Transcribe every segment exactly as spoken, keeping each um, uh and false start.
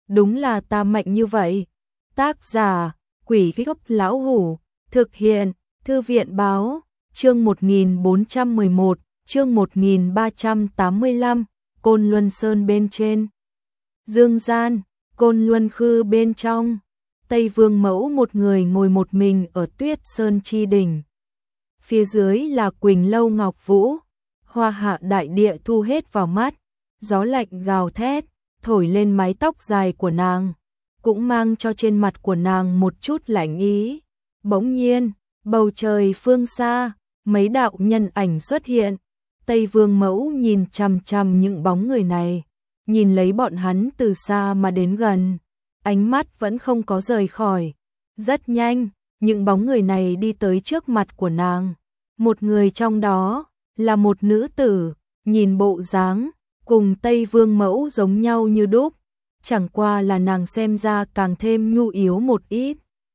đúng là ta mạnh như vậy. Tác giả, Quỷ Gốc Lão Hủ, thực hiện, Thư viện Báo, chương một nghìn bốn trăm mười một, chương một nghìn ba trăm tám mươi lăm, Côn Luân Sơn bên trên. Dương gian, Côn Luân Khư bên trong, Tây Vương Mẫu một người ngồi một mình ở Tuyết Sơn chi đỉnh. Phía dưới là Quỳnh Lâu Ngọc Vũ, hoa hạ đại địa thu hết vào mắt, gió lạnh gào thét, thổi lên mái tóc dài của nàng, cũng mang cho trên mặt của nàng một chút lạnh ý. Bỗng nhiên, bầu trời phương xa, mấy đạo nhân ảnh xuất hiện. Tây Vương Mẫu nhìn chằm chằm những bóng người này, nhìn lấy bọn hắn từ xa mà đến gần, ánh mắt vẫn không có rời khỏi. Rất nhanh, những bóng người này đi tới trước mặt của nàng. Một người trong đó là một nữ tử, nhìn bộ dáng cùng Tây Vương Mẫu giống nhau như đúc, chẳng qua là nàng xem ra càng thêm nhu yếu một ít.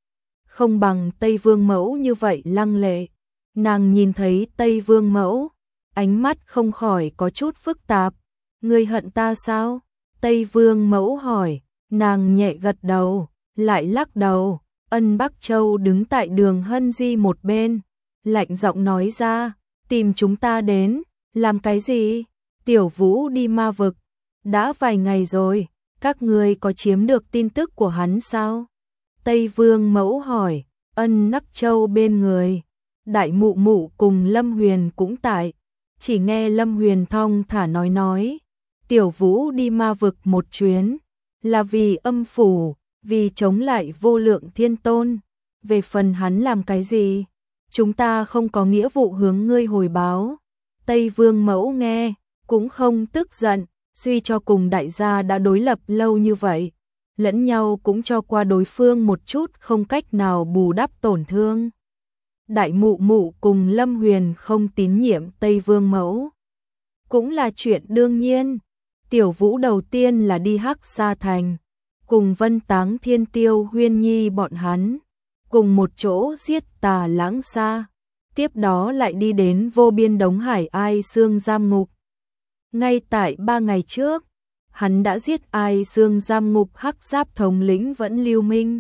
Không bằng Tây Vương Mẫu như vậy lăng lệ. Nàng nhìn thấy Tây Vương Mẫu, ánh mắt không khỏi có chút phức tạp. Ngươi hận ta sao? Tây Vương Mẫu hỏi. Nàng nhẹ gật đầu, lại lắc đầu. Ân Bắc Châu đứng tại đường Hân Di một bên, lạnh giọng nói ra, tìm chúng ta đến, làm cái gì? Tiểu Vũ đi ma vực, đã vài ngày rồi, các ngươi có chiếm được tin tức của hắn sao? Tây Vương Mẫu hỏi. Ân Bắc Châu bên người, Đại Mụ Mụ cùng Lâm Huyền cũng tại, chỉ nghe Lâm Huyền thong thả nói nói, Tiểu Vũ đi ma vực một chuyến, là vì âm phủ, vì chống lại Vô Lượng Thiên Tôn. Về phần hắn làm cái gì, chúng ta không có nghĩa vụ hướng ngươi hồi báo. Tây Vương Mẫu nghe, cũng không tức giận, suy cho cùng đại gia đã đối lập lâu như vậy, lẫn nhau cũng cho qua đối phương một chút không cách nào bù đắp tổn thương. Đại Mụ Mụ cùng Lâm Huyền không tín nhiệm Tây Vương Mẫu, cũng là chuyện đương nhiên. Tiểu Vũ đầu tiên là đi Hắc Sa Thành, cùng Vân Táng Thiên Tiêu Huyên Nhi bọn hắn, cùng một chỗ giết Tà Lãng Sa, tiếp đó lại đi đến vô biên Đống Hải Ai Xương giam ngục. Ngay tại ba ngày trước, hắn đã giết Ai Xương giam ngục Hắc Giáp thống lĩnh Vẫn Lưu Minh,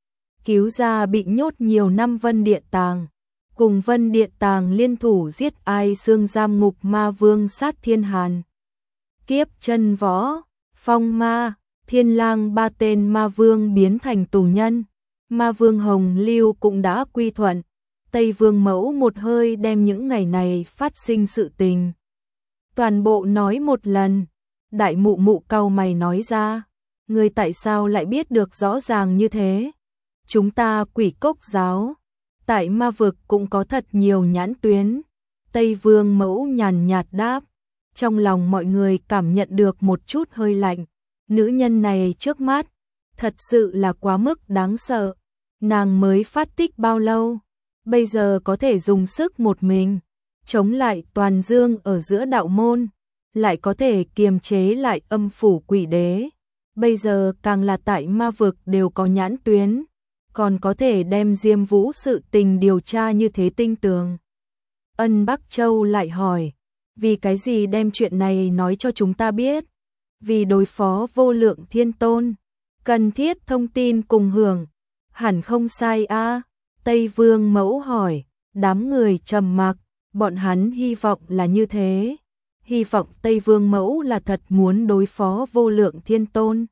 cứu ra bị nhốt nhiều năm Vân Điện Tàng, cùng Vân Điện Tàng liên thủ giết Ai Xương giam ngục Ma Vương Sát Thiên Hàn. Kiếp Chân Võ, Phong Ma, Thiên Lang ba tên Ma Vương biến thành tù nhân, Ma Vương Hồng Lưu cũng đã quy thuận. Tây Vương Mẫu một hơi đem những ngày này phát sinh sự tình toàn bộ nói một lần. Đại Mụ Mụ cau mày nói ra, ngươi tại sao lại biết được rõ ràng như thế? Chúng ta Quỷ Cốc giáo, tại ma vực cũng có thật nhiều nhãn tuyến. Tây Vương Mẫu nhàn nhạt đáp. Trong lòng mọi người cảm nhận được một chút hơi lạnh. Nữ nhân này trước mắt, thật sự là quá mức đáng sợ. Nàng mới phát tích bao lâu, bây giờ có thể dùng sức một mình chống lại toàn dương ở giữa đạo môn, lại có thể kiềm chế lại âm phủ quỷ đế. Bây giờ càng là tại ma vực đều có nhãn tuyến, còn có thể đem Diêm Vũ sự tình điều tra như thế tinh tường. Ân Bắc Châu lại hỏi, vì cái gì đem chuyện này nói cho chúng ta biết? Vì đối phó Vô Lượng Thiên Tôn, cần thiết thông tin cùng hưởng, hẳn không sai a? À? Tây Vương Mẫu hỏi. Đám người trầm mặc, bọn hắn hy vọng là như thế, hy vọng Tây Vương Mẫu là thật muốn đối phó Vô Lượng Thiên Tôn,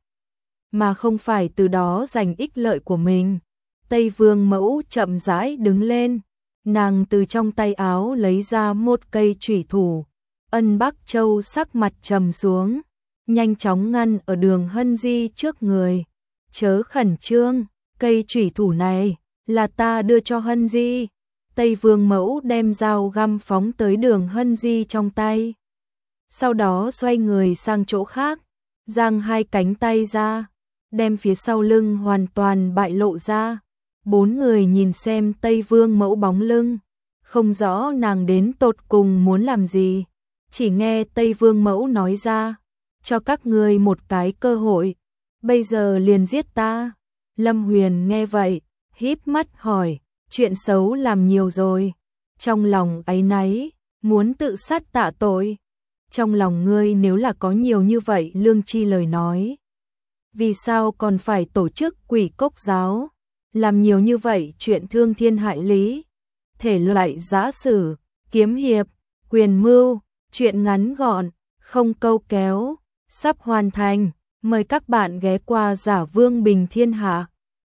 mà không phải từ đó giành ích lợi của mình. Tây Vương Mẫu chậm rãi đứng lên, nàng từ trong tay áo lấy ra một cây chủy thủ. Ân Bắc Châu sắc mặt trầm xuống, nhanh chóng ngăn ở đường Hân Di trước người. Chớ khẩn trương, cây chủy thủ này là ta đưa cho Hân Di. Tây Vương Mẫu đem dao găm phóng tới đường Hân Di trong tay, sau đó xoay người sang chỗ khác, giang hai cánh tay ra, đem phía sau lưng hoàn toàn bại lộ ra. Bốn người nhìn xem Tây Vương Mẫu bóng lưng, không rõ nàng đến tột cùng muốn làm gì. Chỉ nghe Tây Vương Mẫu nói ra, cho các ngươi một cái cơ hội, bây giờ liền giết ta. Lâm Huyền nghe vậy, híp mắt hỏi, chuyện xấu làm nhiều rồi, trong lòng áy náy, muốn tự sát tạ tội. Trong lòng ngươi nếu là có nhiều như vậy lương tri lời nói, vì sao còn phải tổ chức quỷ cốc giáo, làm nhiều như vậy chuyện thương thiên hại lý. Thể loại giã sử, kiếm hiệp, quyền mưu, chuyện ngắn gọn, không câu kéo, sắp hoàn thành. Mời các bạn ghé qua Giả Vương Bình Thiên Hạ.